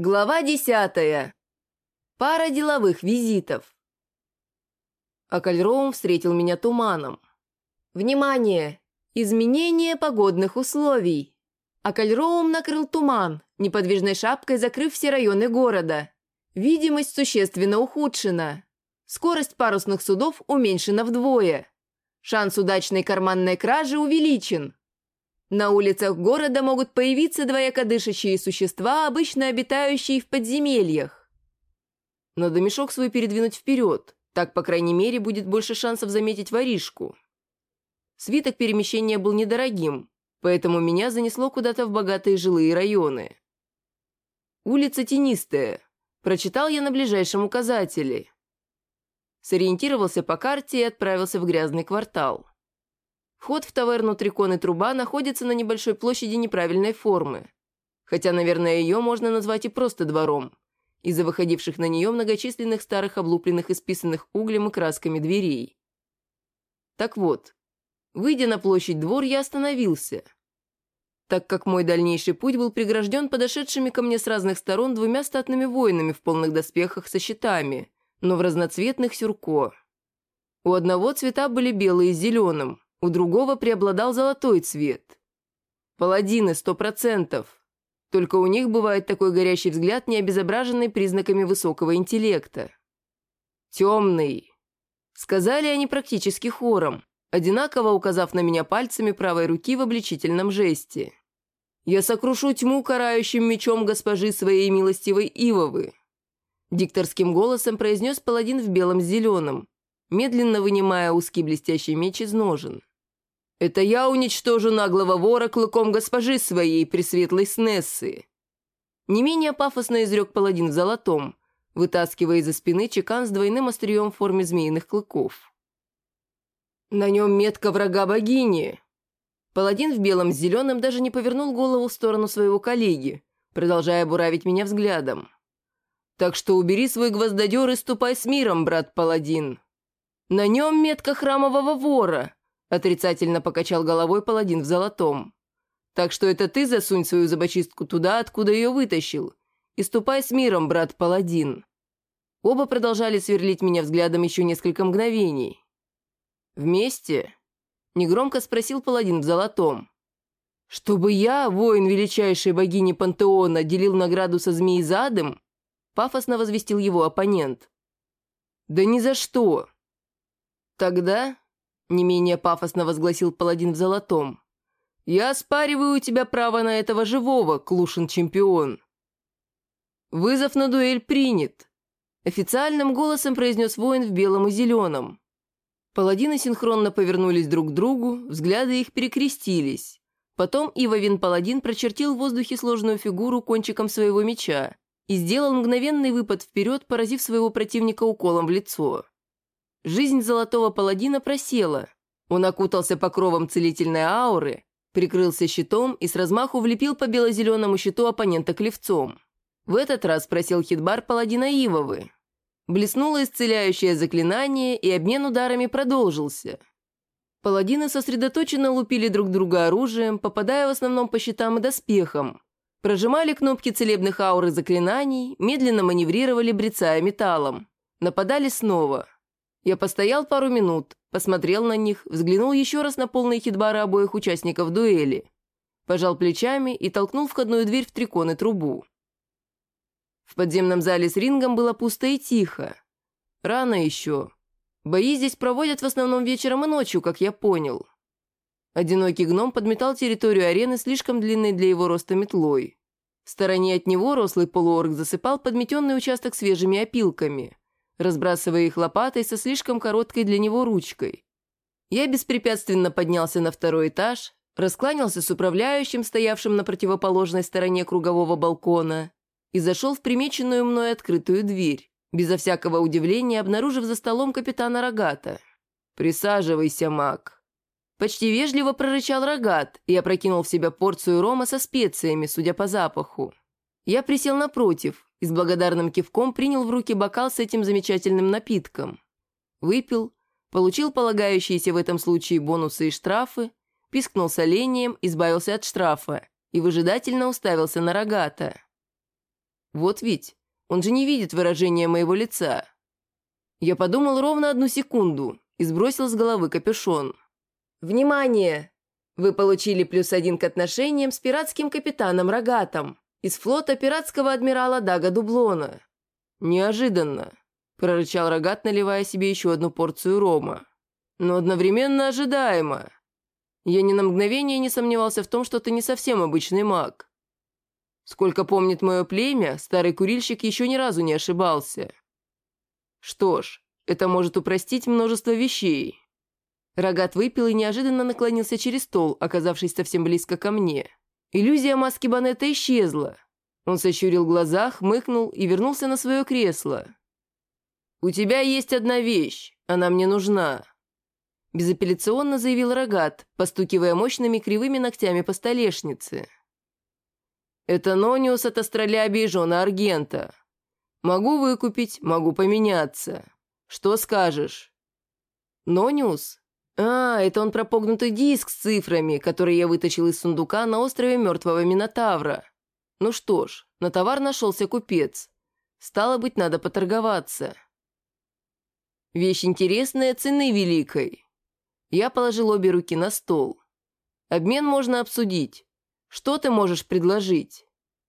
Глава 10. Пара деловых визитов. Акальроум встретил меня туманом. Внимание! Изменение погодных условий. Акальроум накрыл туман, неподвижной шапкой закрыв все районы города. Видимость существенно ухудшена. Скорость парусных судов уменьшена вдвое. Шанс удачной карманной кражи увеличен. На улицах города могут появиться двоякодышащие существа, обычно обитающие в подземельях. Надо мешок свой передвинуть вперед, так, по крайней мере, будет больше шансов заметить воришку. Свиток перемещения был недорогим, поэтому меня занесло куда-то в богатые жилые районы. Улица тенистая, прочитал я на ближайшем указателе. Сориентировался по карте и отправился в грязный квартал. Вход в таверну «Трикон и труба» находится на небольшой площади неправильной формы. Хотя, наверное, ее можно назвать и просто двором, из-за выходивших на нее многочисленных старых облупленных и списанных углем и красками дверей. Так вот, выйдя на площадь двор, я остановился, так как мой дальнейший путь был прегражден подошедшими ко мне с разных сторон двумя статными воинами в полных доспехах со щитами, но в разноцветных сюрко. У одного цвета были белые с зеленым, у другого преобладал золотой цвет. Паладины 100%. Только у них бывает такой горящий взгляд, не обезображенный признаками высокого интеллекта. «Темный», — сказали они практически хором, одинаково указав на меня пальцами правой руки в обличительном жесте. «Я сокрушу тьму карающим мечом госпожи своей милостивой Ивовы», — дикторским голосом произнес паладин в белом с зеленым, медленно вынимая узкий блестящий меч из ножен. «Это я уничтожу наглого вора клыком госпожи своей, пресветлой Снессы!» Не менее пафосно изрек паладин в золотом, вытаскивая из-за спины чекан с двойным острием в форме змеиных клыков. «На нем метка врага богини!» Паладин в белом с зеленым даже не повернул голову в сторону своего коллеги, продолжая буравить меня взглядом. «Так что убери свой гвоздодер и ступай с миром, брат-паладин!» «На нем метка храмового вора!» Отрицательно покачал головой паладин в золотом. «Так что это ты засунь свою зубочистку туда, откуда ее вытащил, и ступай с миром, брат-паладин». Оба продолжали сверлить меня взглядом еще несколько мгновений. «Вместе?» — негромко спросил паладин в золотом. «Чтобы я, воин величайшей богини пантеона, делил награду со змеизадом?» — пафосно возвестил его оппонент. «Да ни за что!» «Тогда...» — не менее пафосно возгласил паладин в золотом. «Я оспариваю у тебя право на этого живого, Клушин-чемпион». «Вызов на дуэль принят», — официальным голосом произнес воин в белом и зеленом. Паладины синхронно повернулись друг к другу, взгляды их перекрестились. Потом Ивовин-паладин прочертил в воздухе сложную фигуру кончиком своего меча и сделал мгновенный выпад вперед, поразив своего противника уколом в лицо. Жизнь золотого паладина просела. Он окутался покровом целительной ауры, прикрылся щитом и с размаху влепил по бело-зеленому щиту оппонента клевцом. В этот раз просел хитбар паладина Ивовы. Блеснуло исцеляющее заклинание, и обмен ударами продолжился. Паладины сосредоточенно лупили друг друга оружием, попадая в основном по щитам и доспехам. Прожимали кнопки целебных аур и заклинаний, медленно маневрировали, брецая металлом. Нападали снова. Я постоял пару минут, посмотрел на них, взглянул еще раз на полные хитбары обоих участников дуэли. Пожал плечами и толкнул входную дверь в трикон и трубу. В подземном зале с рингом было пусто и тихо. Рано еще. Бои здесь проводят в основном вечером и ночью, как я понял. Одинокий гном подметал территорию арены слишком длинной для его роста метлой. В стороне от него рослый полуорг засыпал подметенный участок свежими опилками, разбрасывая их лопатой со слишком короткой для него ручкой. Я беспрепятственно поднялся на второй этаж, раскланялся с управляющим, стоявшим на противоположной стороне кругового балкона, и зашел в примеченную мной открытую дверь, безо всякого удивления обнаружив за столом капитана Рогата. «Присаживайся, маг». Почти вежливо прорычал Рогат и опрокинул в себя порцию рома со специями, судя по запаху. Я присел напротив и с благодарным кивком принял в руки бокал с этим замечательным напитком. Выпил, получил полагающиеся в этом случае бонусы и штрафы, пискнул с оленем, избавился от штрафа и выжидательно уставился на Рогата. Вот ведь, он же не видит выражения моего лица. Я подумал ровно 1 секунду и сбросил с головы капюшон. «Внимание! Вы получили +1 к отношениям с пиратским капитаном Рогатом из флота пиратского адмирала Дага Дублона». «Неожиданно», – прорычал Рогат, наливая себе еще 1 порцию рома. «Но одновременно ожидаемо. Я ни на мгновение не сомневался в том, что ты не совсем обычный маг. Сколько помнит мое племя, старый курильщик еще ни разу не ошибался. Что ж, это может упростить множество вещей». Рогат выпил и неожиданно наклонился через стол, оказавшись совсем близко ко мне. Иллюзия маски Банетта исчезла. Он сощурил глаза, хмыкнул и вернулся на свое кресло. «У тебя есть одна вещь, она мне нужна», – безапелляционно заявил Рогат, постукивая мощными кривыми ногтями по столешнице. «Это Нониус от Астролябии, жена Аргента. Могу выкупить, могу поменяться. Что скажешь?» «Нониус? Это он про погнутый диск с цифрами, который я вытащил из сундука на острове Мертвого Минотавра. Ну что ж, на товар нашелся купец. Стало быть, надо поторговаться. Вещь интересная, цены великой». Я положил обе руки на стол. «Обмен можно обсудить. Что ты можешь предложить?»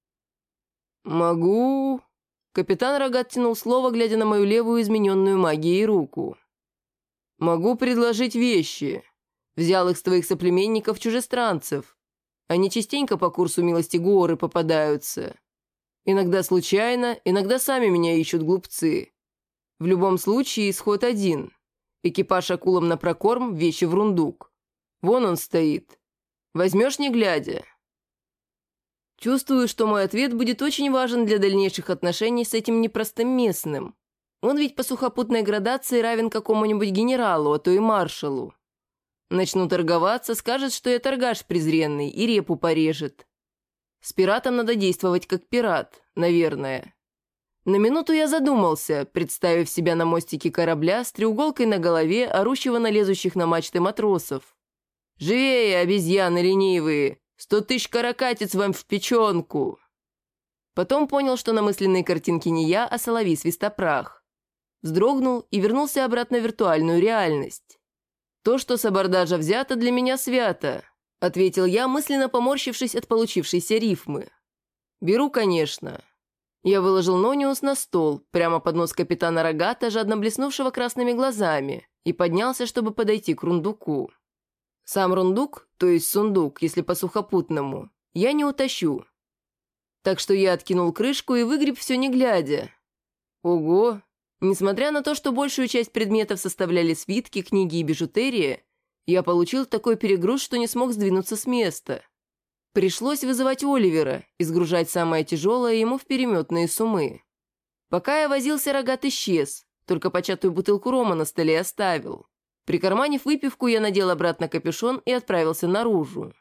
«Могу...» Капитан Рогат тянул слово, глядя на мою левую измененную магией руку. «Могу предложить вещи. Взял их с твоих соплеменников-чужестранцев. Они частенько по курсу милости Гуоры попадаются. Иногда случайно, иногда сами меня ищут глупцы. В любом случае исход один. Экипаж акулам на прокорм, вещи в рундук. Вон он стоит. Возьмешь, не глядя?» Чувствую, что мой ответ будет очень важен для дальнейших отношений с этим непростым местным. Он ведь по сухопутной градации равен какому-нибудь генералу, а то и маршалу. Начну торговаться, скажет, что я торгаш презренный, и репу порежет. С пиратом надо действовать как пират, наверное. На минуту я задумался, представив себя на мостике корабля с треуголкой на голове, орущего на лезущих на мачты матросов. «Живее, обезьяны ленивые! 100 000 каракатиц вам в печенку!» Потом понял, что на мысленной картинке не я, а соловей-свистопрах. Вздрогнул и вернулся обратно в виртуальную реальность. «То, что с абордажа взято, для меня свято», — ответил я, мысленно поморщившись от получившейся рифмы. «Беру, конечно». Я выложил Нониус на стол, прямо под нос капитана Рогата, жадно блеснувшего красными глазами, и поднялся, чтобы подойти к рундуку. Сам рундук, то есть сундук, если по-сухопутному, я не утащу. Так что я откинул крышку и выгреб все не глядя. Ого! Несмотря на то, что большую часть предметов составляли свитки, книги и бижутерия, я получил такой перегруз, что не смог сдвинуться с места. Пришлось вызывать Оливера и сгружать самое тяжелое ему в переметные суммы. Пока я возился, Рогат исчез, только початую бутылку рома на столе оставил. Прикарманив выпивку, я надел обратно капюшон и отправился наружу.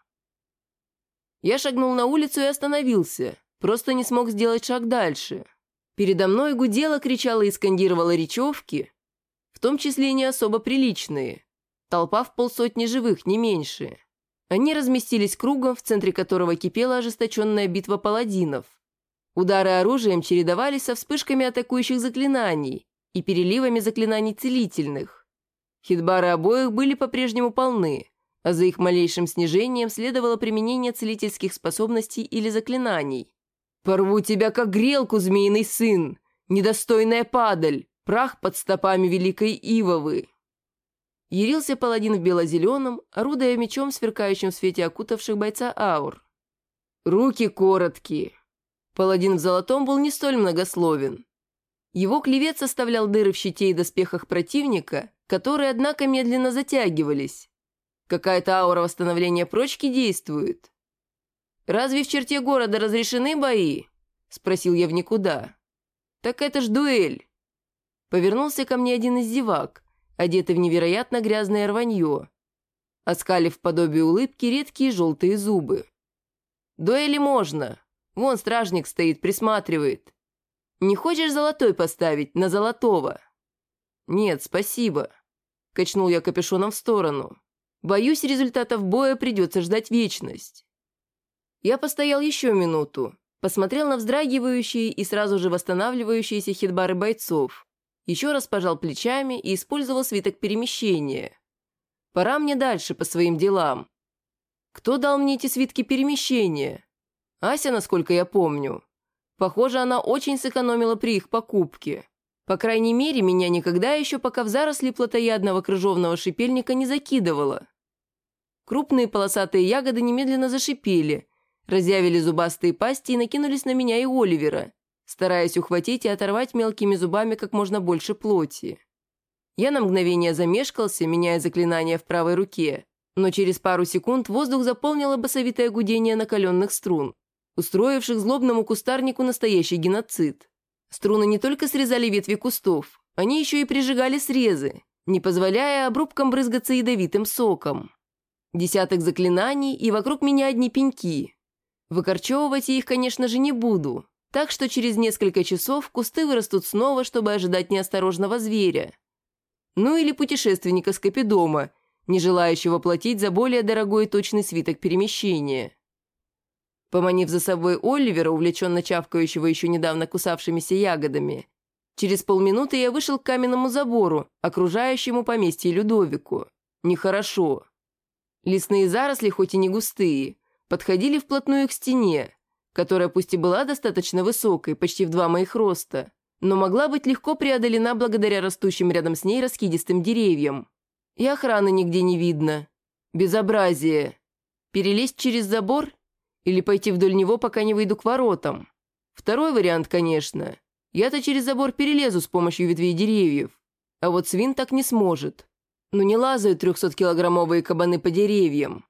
Я шагнул на улицу и остановился, просто не смог сделать шаг дальше. Передо мной гудела, кричала и скандировала речевки, в том числе и не особо приличные. Толпа в 50 живых, не меньше. Они разместились кругом, в центре которого кипела ожесточенная битва паладинов. Удары оружием чередовались со вспышками атакующих заклинаний и переливами заклинаний целительных. Хитбары обоих были по-прежнему полны, а за их малейшим снижением следовало применение целительских способностей или заклинаний. «Порву тебя, как грелку, змеиный сын! Недостойная падаль! Прах под стопами великой Ивовы!» Ярился паладин в бело-зеленом, орудуя мечом, сверкающим в свете окутавших бойца аур. «Руки короткие!» Паладин в золотом был не столь многословен. Его клевет составлял дыры в щите и доспехах противника, которые, однако, медленно затягивались. Какая-то аура восстановления прочки действует. «Разве в черте города разрешены бои?» – спросил я в никуда. «Так это ж дуэль!» Повернулся ко мне один из зевак, одетый в невероятно грязное рванье, оскалив подобие улыбки редкие желтые зубы. «Дуэли можно. Вон стражник стоит, присматривает. Не хочешь золотой поставить на золотого?» «Нет, спасибо», – качнул я капюшоном в сторону. «Боюсь, результатов боя придется ждать вечность». Я постоял еще минуту, Посмотрел на вздрагивающие и сразу же восстанавливающиеся хитбары бойцов. Еще раз пожал плечами и использовал свиток перемещения. Пора мне дальше по своим делам. Кто дал мне эти свитки перемещения? Ася, насколько я помню. Похоже, она очень сэкономила при их покупке. По крайней мере, меня никогда еще пока в заросли плотоядного крыжовного шипельника не закидывало. Крупные полосатые ягоды немедленно зашипели, разъявили зубастые пасти и накинулись на меня и Оливера, стараясь ухватить и оторвать мелкими зубами как можно больше плоти. Я на мгновение замешкался, меняя заклинание в правой руке, но через пару секунд воздух заполнило басовитое гудение накаленных струн, устроивших злобному кустарнику настоящий геноцид. Струны не только срезали ветви кустов, они еще и прижигали срезы, не позволяя обрубкам брызгаться ядовитым соком. Десяток заклинаний, и вокруг меня одни пеньки. Выкорчевывать я их, конечно же, не буду, так что через несколько часов кусты вырастут снова, чтобы ожидать неосторожного зверя. Ну или путешественника Скопидома, не желающего платить за более дорогой и точный свиток перемещения. Поманив за собой Оливера, увлеченно чавкающего еще недавно кусавшимися ягодами, через полминуты я вышел к каменному забору, окружающему поместье Людовику. Нехорошо. Лесные заросли, хоть и не густые, подходили вплотную к стене, которая пусть и была достаточно высокой, почти в 2 моих роста, но могла быть легко преодолена благодаря растущим рядом с ней раскидистым деревьям. И охраны нигде не видно. Безобразие. Перелезть через забор или пойти вдоль него, пока не выйду к воротам? Второй вариант, конечно. Я-то через забор перелезу с помощью ветвей деревьев, а вот свин так не сможет. Ну не лазают 300-килограммовые кабаны по деревьям.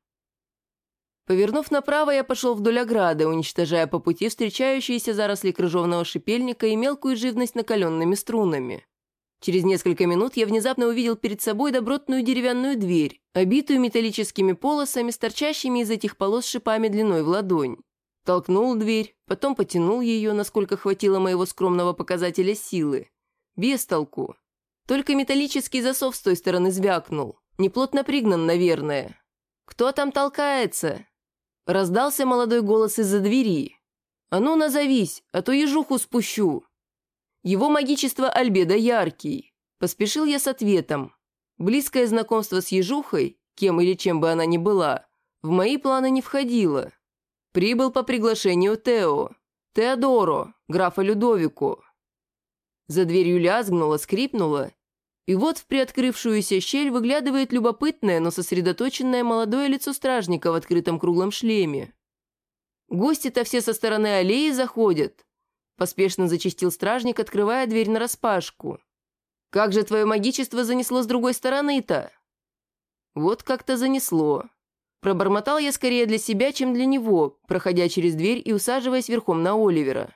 Повернув направо, я пошел вдоль ограды, уничтожая по пути встречающиеся заросли крыжовного шипельника и мелкую живность накаленными струнами. Через несколько минут я внезапно увидел перед собой добротную деревянную дверь, обитую металлическими полосами с торчащими из этих полос шипами длиной в ладонь. Толкнул дверь, потом потянул ее, насколько хватило моего скромного показателя силы. Без толку. Только металлический засов с той стороны звякнул. Неплотно пригнан, наверное. «Кто там толкается?» Раздался молодой голос из-за двери. «А ну, назовись, а то ежуху спущу». «Его магичество Альбедо Яркий». Поспешил я с ответом. Близкое знакомство с ежухой, кем или чем бы она ни была, в мои планы не входило. Прибыл по приглашению Теодоро, графа Людовику. За дверью лязгнуло, скрипнуло, и вот в приоткрывшуюся щель выглядывает любопытное, но сосредоточенное молодое лицо стражника в открытом круглом шлеме. «Гости-то все со стороны аллеи заходят», – поспешно зачастил стражник, открывая дверь нараспашку. «Как же твое магичество занесло с другой стороны-то?» «Вот как-то занесло». Пробормотал я скорее для себя, чем для него, проходя через дверь и усаживаясь верхом на Оливера.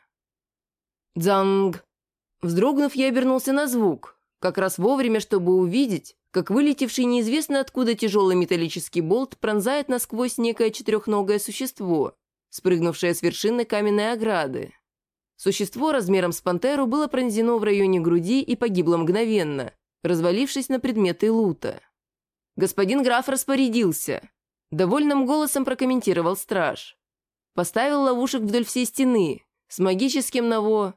«Дзанг!» Вздрогнув, я обернулся на звук, как раз вовремя, чтобы увидеть, как вылетевший неизвестно откуда тяжелый металлический болт пронзает насквозь некое четырехногое существо, спрыгнувшее с вершины каменной ограды. Существо размером с пантеру было пронзено в районе груди и погибло мгновенно, развалившись на предметы лута. «Господин граф распорядился», — довольным голосом прокомментировал страж. «Поставил ловушек вдоль всей стены, с магическим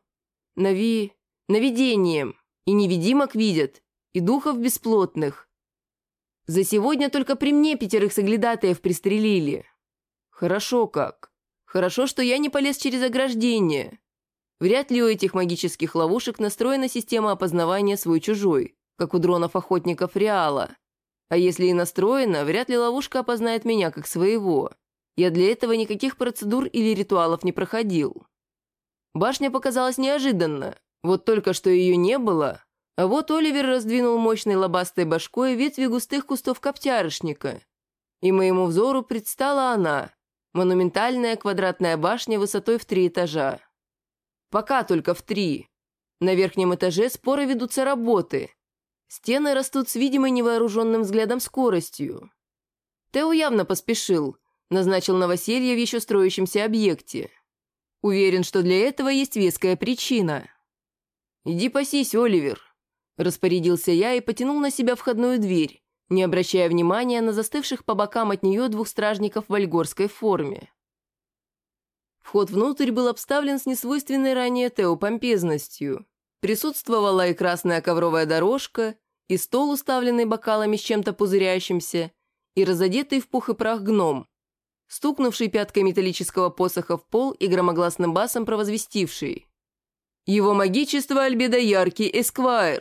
наведением, и невидимок видят, и духов бесплотных. За сегодня только при мне 5 соглядатаев пристрелили. Хорошо как. Хорошо, что я не полез через ограждение. Вряд ли у этих магических ловушек настроена система опознавания свой-чужой, как у дронов-охотников Реала. А если и настроена, вряд ли ловушка опознает меня как своего. Я для этого никаких процедур или ритуалов не проходил. Башня показалась неожиданно. Вот только что ее не было, а вот Оливер раздвинул мощной лобастой башкой ветви густых кустов коптярышника. И моему взору предстала она, монументальная квадратная башня высотой в 3 этажа. Пока только в 3. На верхнем этаже споро ведутся работы. Стены растут с видимой невооруженным взглядом скоростью. Тео явно поспешил, назначил новоселье в еще строящемся объекте. Уверен, что для этого есть веская причина. «Иди пасись, Оливер», – распорядился я и потянул на себя входную дверь, не обращая внимания на застывших по бокам от нее 2 стражников в вальгорской форме. Вход внутрь был обставлен с несвойственной ранее Тео помпезностью. Присутствовала и красная ковровая дорожка, и стол, уставленный бокалами с чем-то пузырящимся, и разодетый в пух и прах гном, стукнувший пяткой металлического посоха в пол и громогласным басом провозвестивший: «Его магичество Альбедо Яркий Эсквайр!»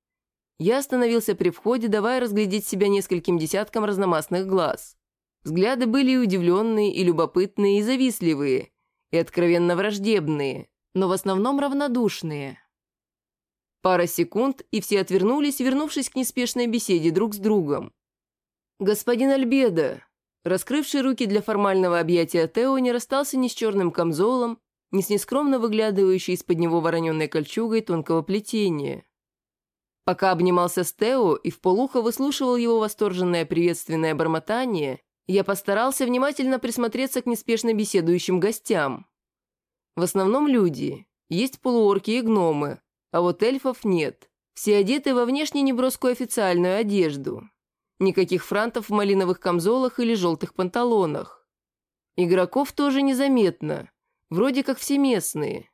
Я остановился при входе, давая разглядеть себя нескольким десяткам разномастных глаз. Взгляды были и удивленные, и любопытные, и завистливые, и откровенно враждебные, но в основном равнодушные. Пара секунд, и все отвернулись, вернувшись к неспешной беседе друг с другом. «Господин Альбедо», раскрывший руки для формального объятия Тео, не расстался ни с черным камзолом, ни с нескромно выглядывающей из-под него вороненной кольчугой тонкого плетения. Пока обнимался с Тео и вполуха выслушивал его восторженное приветственное бормотание, я постарался внимательно присмотреться к неспешно беседующим гостям. В основном люди, есть полуорки и гномы, а вот эльфов нет. Все одеты во внешне неброскую официальную одежду. Никаких франтов в малиновых камзолах или желтых панталонах. Игроков тоже незаметно, вроде как все местные.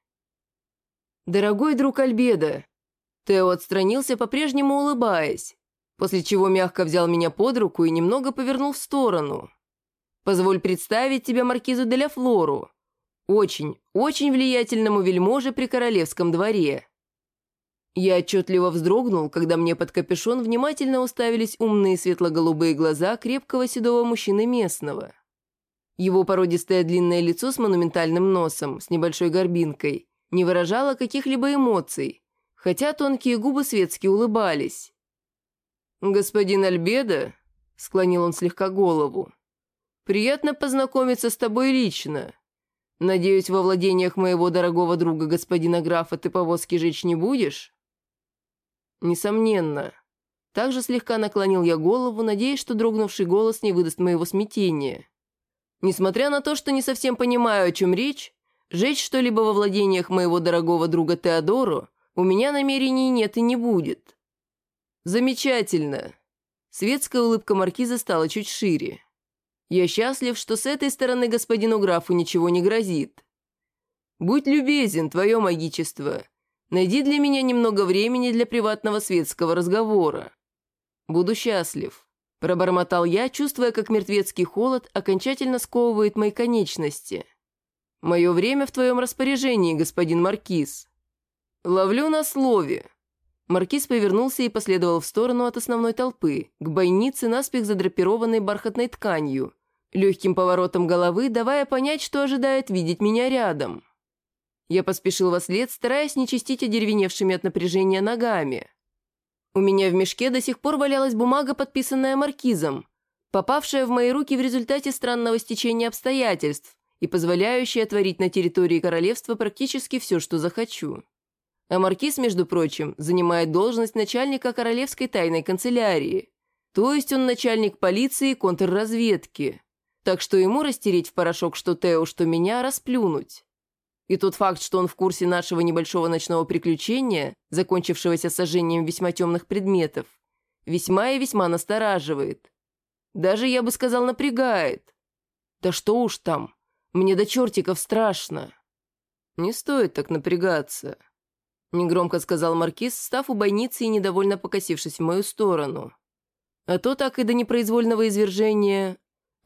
«Дорогой друг Альбедо», Тео отстранился, по-прежнему улыбаясь, после чего мягко взял меня под руку и немного повернул в сторону. «Позволь представить тебя маркизу де ля Флору, очень, очень влиятельному вельможе при королевском дворе». Я отчетливо вздрогнул, когда мне под капюшон внимательно уставились умные светло-голубые глаза крепкого седого мужчины местного. Его породистое длинное лицо с монументальным носом, с небольшой горбинкой, не выражало каких-либо эмоций, хотя тонкие губы светски улыбались. «Господин Альбедо», — склонил он слегка голову, — «приятно познакомиться с тобой лично. Надеюсь, во владениях моего дорогого друга господина графа ты повозки жечь не будешь?» «Несомненно». Также слегка наклонил я голову, надеясь, что дрогнувший голос не выдаст моего смятения. Несмотря на то, что не совсем понимаю, о чем речь, жечь что-либо во владениях моего дорогого друга Теодоро у меня намерений нет и не будет. Замечательно. Светская улыбка маркиза стала чуть шире. Я счастлив, что с этой стороны господину графу ничего не грозит. Будь любезен, твое магичество. Найди для меня немного времени для приватного светского разговора. Буду счастлив. Пробормотал я, чувствуя, как мертвецкий холод окончательно сковывает мои конечности. Мое время в твоем распоряжении, господин маркиз. «Ловлю на слове». Маркиз повернулся и последовал в сторону от основной толпы, к бойнице, наспех задрапированной бархатной тканью, легким поворотом головы, давая понять, что ожидает видеть меня рядом. Я поспешил вослед, стараясь не чистить одеревеневшими от напряжения ногами. У меня в мешке до сих пор валялась бумага, подписанная маркизом, попавшая в мои руки в результате странного стечения обстоятельств и позволяющая творить на территории королевства практически все, что захочу. А маркиз, между прочим, занимает должность начальника королевской тайной канцелярии. То есть он начальник полиции и контрразведки. Так что ему растереть в порошок что Тео, что меня, расплюнуть. И тот факт, что он в курсе нашего небольшого ночного приключения, закончившегося сожжением весьма темных предметов, весьма и весьма настораживает. Даже, я бы сказал, напрягает. Да что уж там, мне до чертиков страшно. Не стоит так напрягаться. Негромко сказал маркиз, встав у бойницы и недовольно покосившись в мою сторону. А то так и до непроизвольного извержения...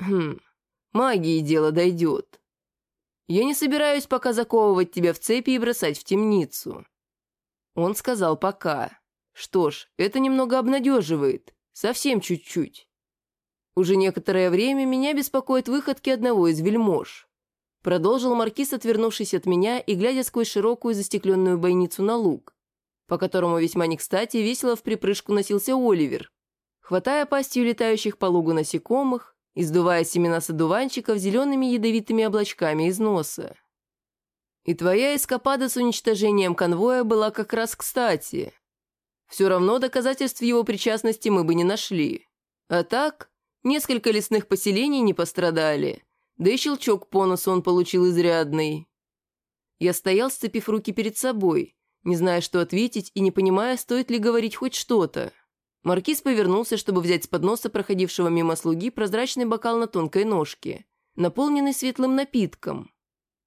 магии дело дойдет. Я не собираюсь пока заковывать тебя в цепи и бросать в темницу. Он сказал пока. Что ж, это немного обнадеживает. Совсем чуть-чуть. Уже некоторое время меня беспокоят выходки одного из вельмож. Продолжил маркиз, отвернувшись от меня и глядя сквозь широкую застекленную бойницу на луг, по которому весьма не кстати весело в припрыжку носился Оливер, хватая пастью летающих по лугу насекомых и сдувая семена с одуванчиков зелеными ядовитыми облачками из носа. И твоя эскапада с уничтожением конвоя была как раз кстати. Все равно доказательств его причастности мы бы не нашли. А так, несколько лесных поселений не пострадали, да и щелчок по носу он получил изрядный. Я стоял, сцепив руки перед собой, не зная, что ответить и не понимая, стоит ли говорить хоть что-то. Маркиз повернулся, чтобы взять с подноса проходившего мимо слуги прозрачный бокал на тонкой ножке, наполненный светлым напитком.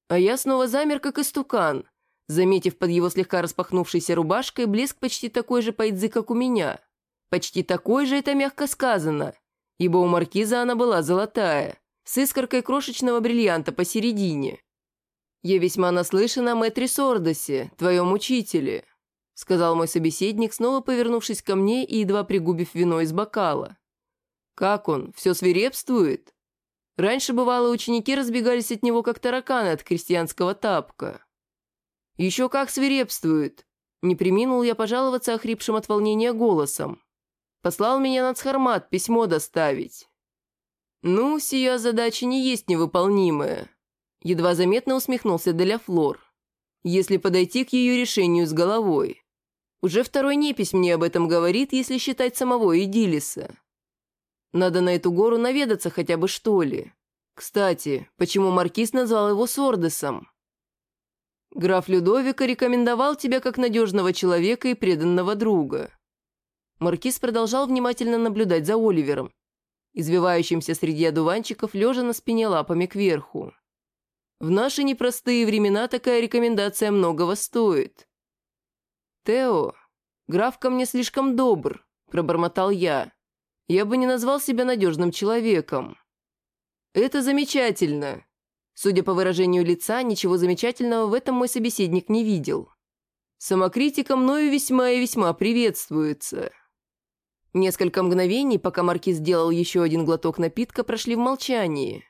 А я снова замер, как истукан, заметив под его слегка распахнувшейся рубашкой блеск почти такой же пайдзы, как у меня. Почти такой же это мягко сказано, ибо у маркиза она была золотая, с искоркой крошечного бриллианта посередине. «Я весьма наслышан о мэтре Сордосе, твоем учителе», сказал мой собеседник, снова повернувшись ко мне и едва пригубив вино из бокала. «Как он? Все свирепствует?» Раньше, бывало, ученики разбегались от него, как тараканы от крестьянского тапка. «Еще как свирепствует!» Не преминул я пожаловаться охрипшим от волнения голосом. «Послал меня нацхармат письмо доставить». «Ну, сия задача не есть невыполнимая», едва заметно усмехнулся де ля Флор, «если подойти к ее решению с головой. Уже второй непись мне об этом говорит, если считать самого Эдилиса. Надо на эту гору наведаться хотя бы, что ли. Кстати, почему маркиз назвал его Сордесом? Граф Людовико рекомендовал тебя как надежного человека и преданного друга». Маркиз продолжал внимательно наблюдать за Оливером, извивающимся среди одуванчиков, лежа на спине лапами кверху. «В наши непростые времена такая рекомендация многого стоит». «Тео, граф ко мне слишком добр», – пробормотал я. «Я бы не назвал себя надежным человеком». «Это замечательно». Судя по выражению лица, ничего замечательного в этом мой собеседник не видел. «Самокритика мною весьма и весьма приветствуется». Несколько мгновений, пока маркиз делал еще один глоток напитка, прошли в молчании.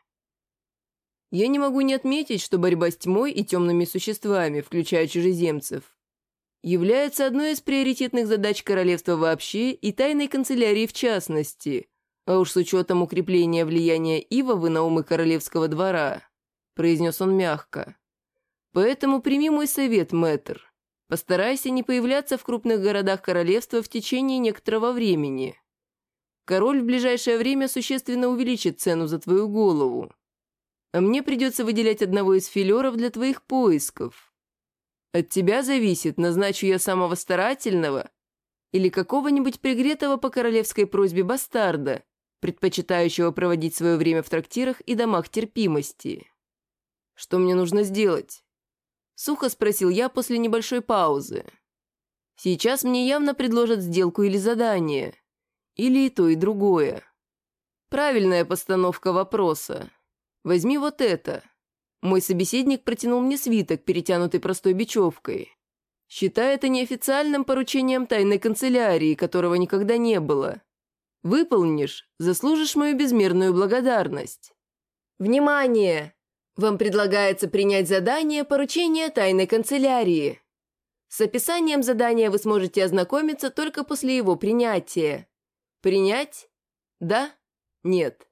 «Я не могу не отметить, что борьба с тьмой и темными существами, включая чужеземцев, является одной из приоритетных задач королевства вообще и тайной канцелярии в частности, а уж с учетом укрепления влияния Ивовы на умы королевского двора», – произнес он мягко. «Поэтому прими мой совет, мэтр. Постарайся не появляться в крупных городах королевства в течение некоторого времени. Король в ближайшее время существенно увеличит цену за твою голову. А мне придется выделять одного из филеров для твоих поисков. От тебя зависит, назначу я самого старательного или какого-нибудь пригретого по королевской просьбе бастарда, предпочитающего проводить свое время в трактирах и домах терпимости. Что мне нужно сделать?» Сухо спросил я после небольшой паузы. «Сейчас мне явно предложат сделку или задание. Или и то, и другое. Правильная постановка вопроса. Возьми вот это». Мой собеседник протянул мне свиток, перетянутый простой бечевкой. «Считай это неофициальным поручением тайной канцелярии, которого никогда не было. Выполнишь, заслужишь мою безмерную благодарность». «Внимание! Вам предлагается принять задание поручения тайной канцелярии. С описанием задания вы сможете ознакомиться только после его принятия. Принять? Да? Нет?»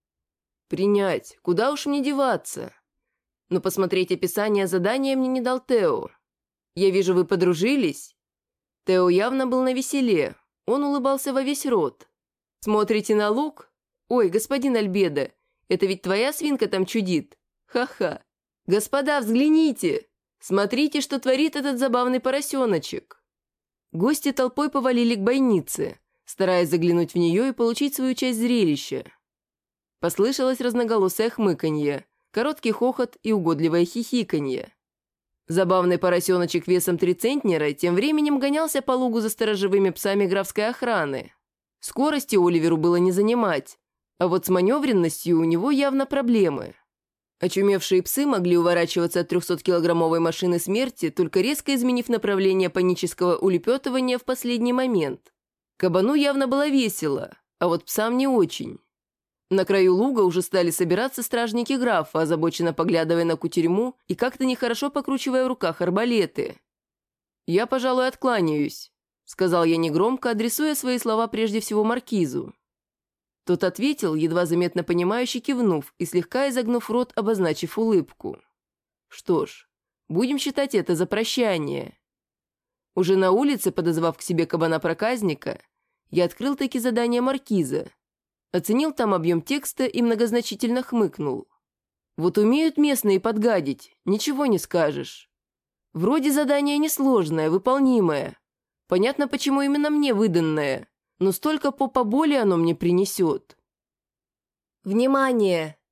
«Принять. Куда уж мне деваться? Но посмотреть описание задания мне не дал Тео. Я вижу, вы подружились?» Тео явно был навеселе. Он улыбался во весь рот. «Смотрите на лук? Ой, господин Альбедо, это ведь твоя свинка там чудит? Ха-ха. Господа, взгляните! Смотрите, что творит этот забавный поросеночек». Гости толпой повалили к бойнице, стараясь заглянуть в нее и получить свою часть зрелища. Послышалось разноголосое хмыканье, короткий хохот и угодливое хихиканье. Забавный поросеночек весом 3 центнера тем временем гонялся по лугу за сторожевыми псами графской охраны. Скорости Оливеру было не занимать, а вот с маневренностью у него явно проблемы. Очумевшие псы могли уворачиваться от 300-килограммовой машины смерти, только резко изменив направление панического улепетывания в последний момент. Кабану явно было весело, а вот псам не очень. На краю луга уже стали собираться стражники графа, озабоченно поглядывая на кутерьму и как-то нехорошо покручивая в руках арбалеты. «Я, пожалуй, откланяюсь», — сказал я негромко, адресуя свои слова прежде всего маркизу. Тот ответил, едва заметно понимающе кивнув и слегка изогнув рот, обозначив улыбку. «Что ж, будем считать это за прощание». Уже на улице, подозвав к себе кабана-проказника, я открыл таки задание маркиза. Оценил там объем текста и многозначительно хмыкнул. Вот умеют местные подгадить, ничего не скажешь. Вроде задание несложное, выполнимое. Понятно, почему именно мне выданное, но столько боли оно мне принесет. «Внимание!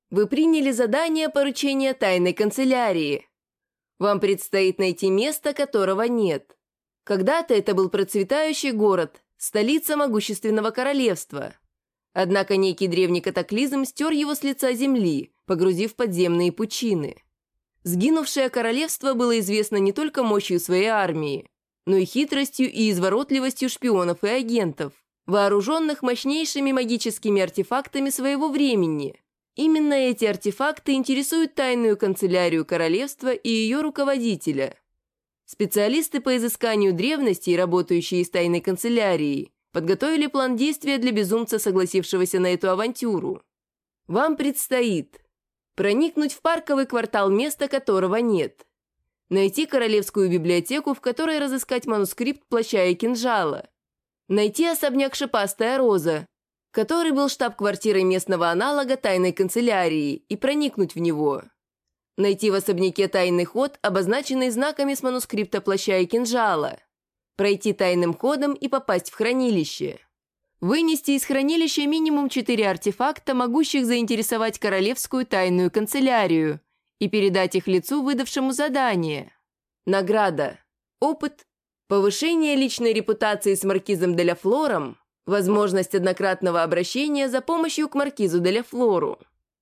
Вы приняли задание поручения тайной канцелярии. Вам предстоит найти место, которого нет. Когда-то это был процветающий город, столица могущественного королевства. Однако некий древний катаклизм стер его с лица земли, погрузив в подземные пучины. Сгинувшее королевство было известно не только мощью своей армии, но и хитростью и изворотливостью шпионов и агентов, вооруженных мощнейшими магическими артефактами своего времени. Именно эти артефакты интересуют тайную канцелярию королевства и ее руководителя. Специалисты по изысканию древностей, работающие с тайной канцелярией, подготовили план действия для безумца, согласившегося на эту авантюру. Вам предстоит проникнуть в парковый квартал, места которого нет, найти королевскую библиотеку, в которой разыскать манускрипт плаща и кинжала, найти особняк «Шипастая роза», который был штаб-квартирой местного аналога тайной канцелярии, и проникнуть в него. Найти в особняке тайный ход, обозначенный знаками с манускрипта плаща и кинжала. Пройти тайным ходом и попасть в хранилище. Вынести из хранилища минимум 4 артефакта, могущих заинтересовать королевскую тайную канцелярию, и передать их лицу, выдавшему задание. Награда. Опыт. Повышение личной репутации с маркизом де ля Флором. Возможность однократного обращения за помощью к маркизу де ля Флору.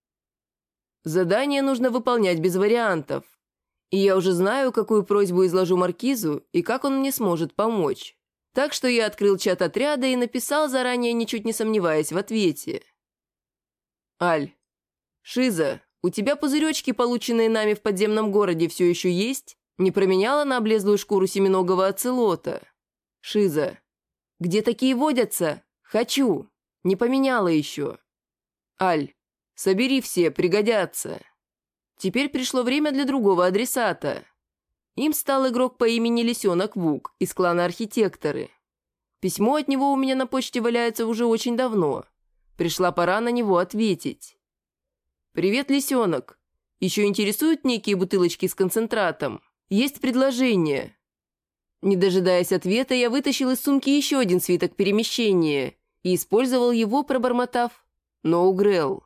Задание нужно выполнять без вариантов. И я уже знаю, какую просьбу изложу маркизу и как он мне сможет помочь. Так что я открыл чат отряда и написал, заранее ничуть не сомневаясь в ответе. Аль. Шиза, у тебя пузыречки, полученные нами в подземном городе, все еще есть? Не променяла на облезлую шкуру семиногого оцелота? Шиза. Где такие водятся? Хочу. Не поменяла еще. Аль. Собери все, пригодятся. Теперь пришло время для другого адресата. Им стал игрок по имени Лисенок Вук из клана Архитекторы. Письмо от него у меня на почте валяется уже очень давно. Пришла пора на него ответить. «Привет, Лисенок. Еще интересуют некие бутылочки с концентратом? Есть предложение». Не дожидаясь ответа, я вытащил из сумки еще один свиток перемещения и использовал его, пробормотав «No Grell».